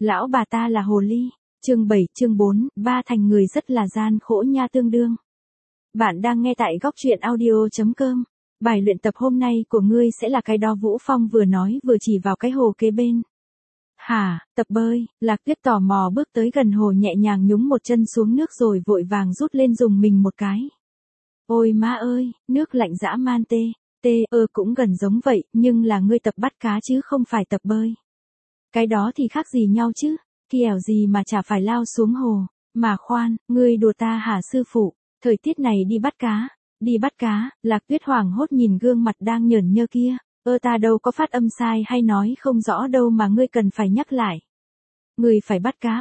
Lão bà ta là hồ ly. Chương 7 chương 4, ba thành người rất là gian khổ nha tương đương. Bạn đang nghe tại góc truyện audio.com. Bài luyện tập hôm nay của ngươi sẽ là cái đó Vũ Phong vừa nói vừa chỉ vào cái hồ kế bên. Hả, tập bơi, Lạc Tuyết tò mò bước tới gần hồ nhẹ nhàng nhúng một chân xuống nước rồi vội vàng rút lên dùng mình một cái. Ôi má ơi, nước lạnh dã man tê, cũng gần giống vậy, nhưng là ngươi tập bắt cá chứ không phải tập bơi. Cái đó thì khác gì nhau chứ, kẻo gì mà chả phải lao xuống hồ, mà khoan, ngươi đùa ta hả sư phụ, thời tiết này đi bắt cá, Lạc Tuyết hoảng hốt nhìn gương mặt đang nhởn nhơ kia, ta đâu có phát âm sai hay nói không rõ đâu mà ngươi cần phải nhắc lại. Ngươi phải bắt cá,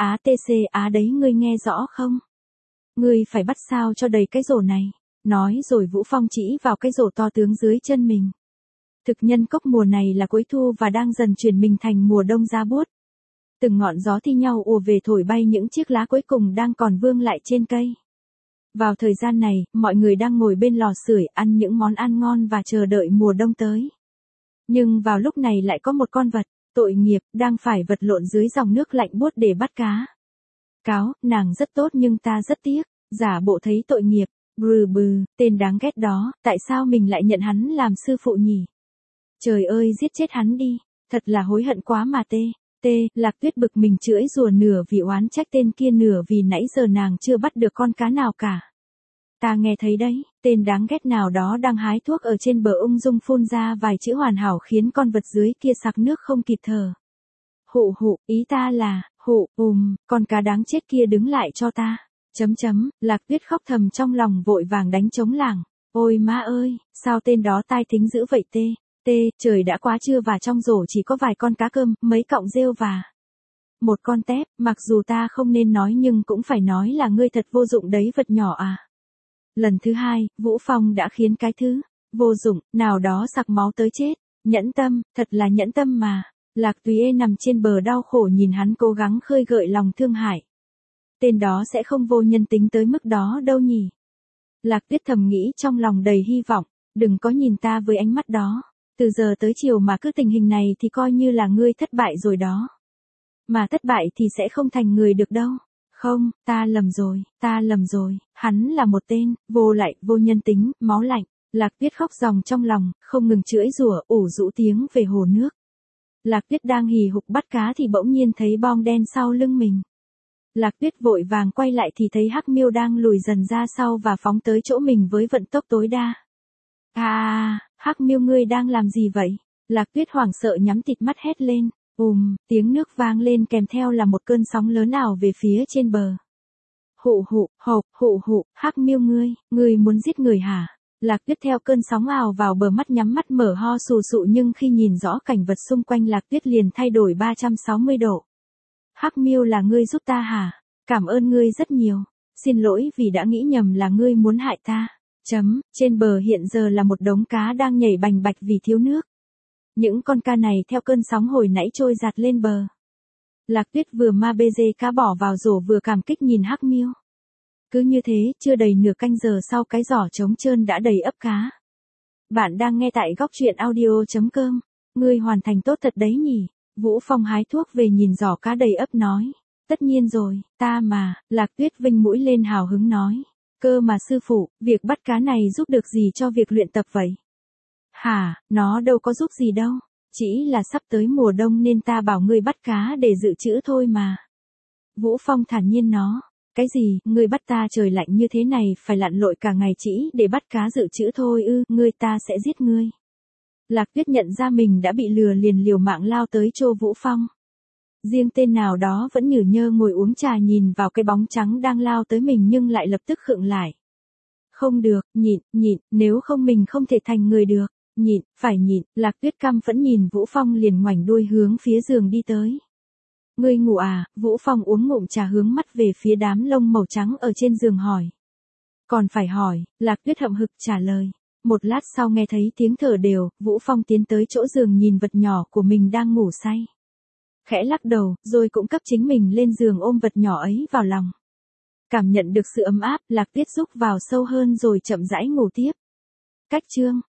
đấy ngươi nghe rõ không? Ngươi phải bắt sao cho đầy cái rổ này, nói rồi Vũ Phong chỉ vào cái rổ to tướng dưới chân mình. Thực nhân cốc mùa này là cuối thu và đang dần chuyển mình thành mùa đông giá buốt. Từng ngọn gió thi nhau ùa về thổi bay những chiếc lá cuối cùng đang còn vương lại trên cây. Vào thời gian này, mọi người đang ngồi bên lò sưởi ăn những món ăn ngon và chờ đợi mùa đông tới. Nhưng vào lúc này lại có một con vật, tội nghiệp, đang phải vật lộn dưới dòng nước lạnh buốt để bắt cá. Cáo, nàng rất tốt nhưng ta rất tiếc, giả bộ thấy tội nghiệp, tên đáng ghét đó, tại sao mình lại nhận hắn làm sư phụ nhỉ? Trời ơi giết chết hắn đi, thật là hối hận quá mà Lạc Tuyết bực mình chửi rủa nửa vì oán trách tên kia nửa vì nãy giờ nàng chưa bắt được con cá nào cả. Ta nghe thấy đấy, tên đáng ghét nào đó đang hái thuốc ở trên bờ ung dung phun ra vài chữ hoàn hảo khiến con vật dưới kia sặc nước không kịp thở. Hụ, ý ta là, con cá đáng chết kia đứng lại cho ta. Lạc Tuyết khóc thầm trong lòng vội vàng đánh trống lảng. Ôi má ơi, sao tên đó tai thính dữ vậy trời đã quá trưa và trong rổ chỉ có vài con cá cơm, mấy cọng rêu và một con tép, mặc dù ta không nên nói nhưng cũng phải nói là ngươi thật vô dụng đấy vật nhỏ à. Lần thứ hai, Vũ Phong đã khiến cái thứ vô dụng nào đó sặc máu tới chết. Nhẫn tâm, thật là nhẫn tâm mà. Lạc Túy nằm trên bờ đau khổ nhìn hắn cố gắng khơi gợi lòng thương hại. Tên đó sẽ không vô nhân tính tới mức đó đâu nhỉ. Lạc Tuyết thầm nghĩ trong lòng đầy hy vọng, đừng có nhìn ta với ánh mắt đó. Từ giờ tới chiều mà cứ tình hình này thì coi như là ngươi thất bại rồi đó. Mà thất bại thì sẽ không thành người được đâu. Không, ta lầm rồi, hắn là một tên, vô nhân tính, máu lạnh. Lạc Tuyết khóc ròng trong lòng, không ngừng chửi rủa, ủ rũ tiếng về hồ nước. Lạc Tuyết đang hì hục bắt cá thì bỗng nhiên thấy bong đen sau lưng mình. Lạc Tuyết vội vàng quay lại thì thấy Hắc Miêu đang lùi dần ra sau và phóng tới chỗ mình với vận tốc tối đa. Hắc Miêu ngươi đang làm gì vậy? Lạc Tuyết hoảng sợ nhắm tịt mắt hét lên. Tiếng nước vang lên kèm theo là một cơn sóng lớn ảo về phía trên bờ. Hắc Miêu ngươi muốn giết người hả? Lạc Tuyết theo cơn sóng ào vào bờ mắt nhắm mắt mở ho sù sụ nhưng khi nhìn rõ cảnh vật xung quanh Lạc Tuyết liền thay đổi 360 độ. Hắc Miêu là ngươi giúp ta hả? Cảm ơn ngươi rất nhiều. Xin lỗi vì đã nghĩ nhầm là ngươi muốn hại ta. Trên bờ hiện giờ là một đống cá đang nhảy bành bạch vì thiếu nước. Những con cá này theo cơn sóng hồi nãy trôi giạt lên bờ. Lạc Tuyết vừa ma bê dê cá bỏ vào rổ vừa cảm kích nhìn Hắc Miêu. Cứ như thế, chưa đầy nửa canh giờ sau cái giỏ trống trơn đã đầy ấp cá. Bạn đang nghe tại góc truyện audio.com. Ngươi hoàn thành tốt thật đấy nhỉ. Vũ Phong hái thuốc về nhìn giỏ cá đầy ấp nói. Tất nhiên rồi, ta mà, Lạc Tuyết vinh mũi lên hào hứng nói. Cơ mà sư phụ, việc bắt cá này giúp được gì cho việc luyện tập vậy? Hả, nó đâu có giúp gì đâu. Chỉ là sắp tới mùa đông nên ta bảo ngươi bắt cá để dự trữ thôi mà. Vũ Phong thản nhiên nó. Cái gì, ngươi bắt ta trời lạnh như thế này phải lặn lội cả ngày chỉ để bắt cá dự trữ thôi ư, ngươi ta sẽ giết ngươi. Lạc Tuyết nhận ra mình đã bị lừa liền liều mạng lao tới chỗ Vũ Phong. Riêng tên nào đó vẫn nhử nhơ ngồi uống trà nhìn vào cái bóng trắng đang lao tới mình nhưng lại lập tức khựng lại. Không được, nhịn, nếu không mình không thể thành người được. Phải nhịn, Lạc Tuyết căm phẫn nhìn Vũ Phong liền ngoảnh đuôi hướng phía giường đi tới. Ngươi ngủ à? Vũ Phong uống ngụm trà hướng mắt về phía đám lông màu trắng ở trên giường hỏi. Còn phải hỏi, Lạc Tuyết hậm hực trả lời. Một lát sau nghe thấy tiếng thở đều, Vũ Phong tiến tới chỗ giường nhìn vật nhỏ của mình đang ngủ say. Khẽ lắc đầu, rồi cũng cấp chính mình lên giường ôm vật nhỏ ấy vào lòng. Cảm nhận được sự ấm áp, Lạc Tuyết rúc vào sâu hơn rồi chậm rãi ngủ tiếp. Cách chương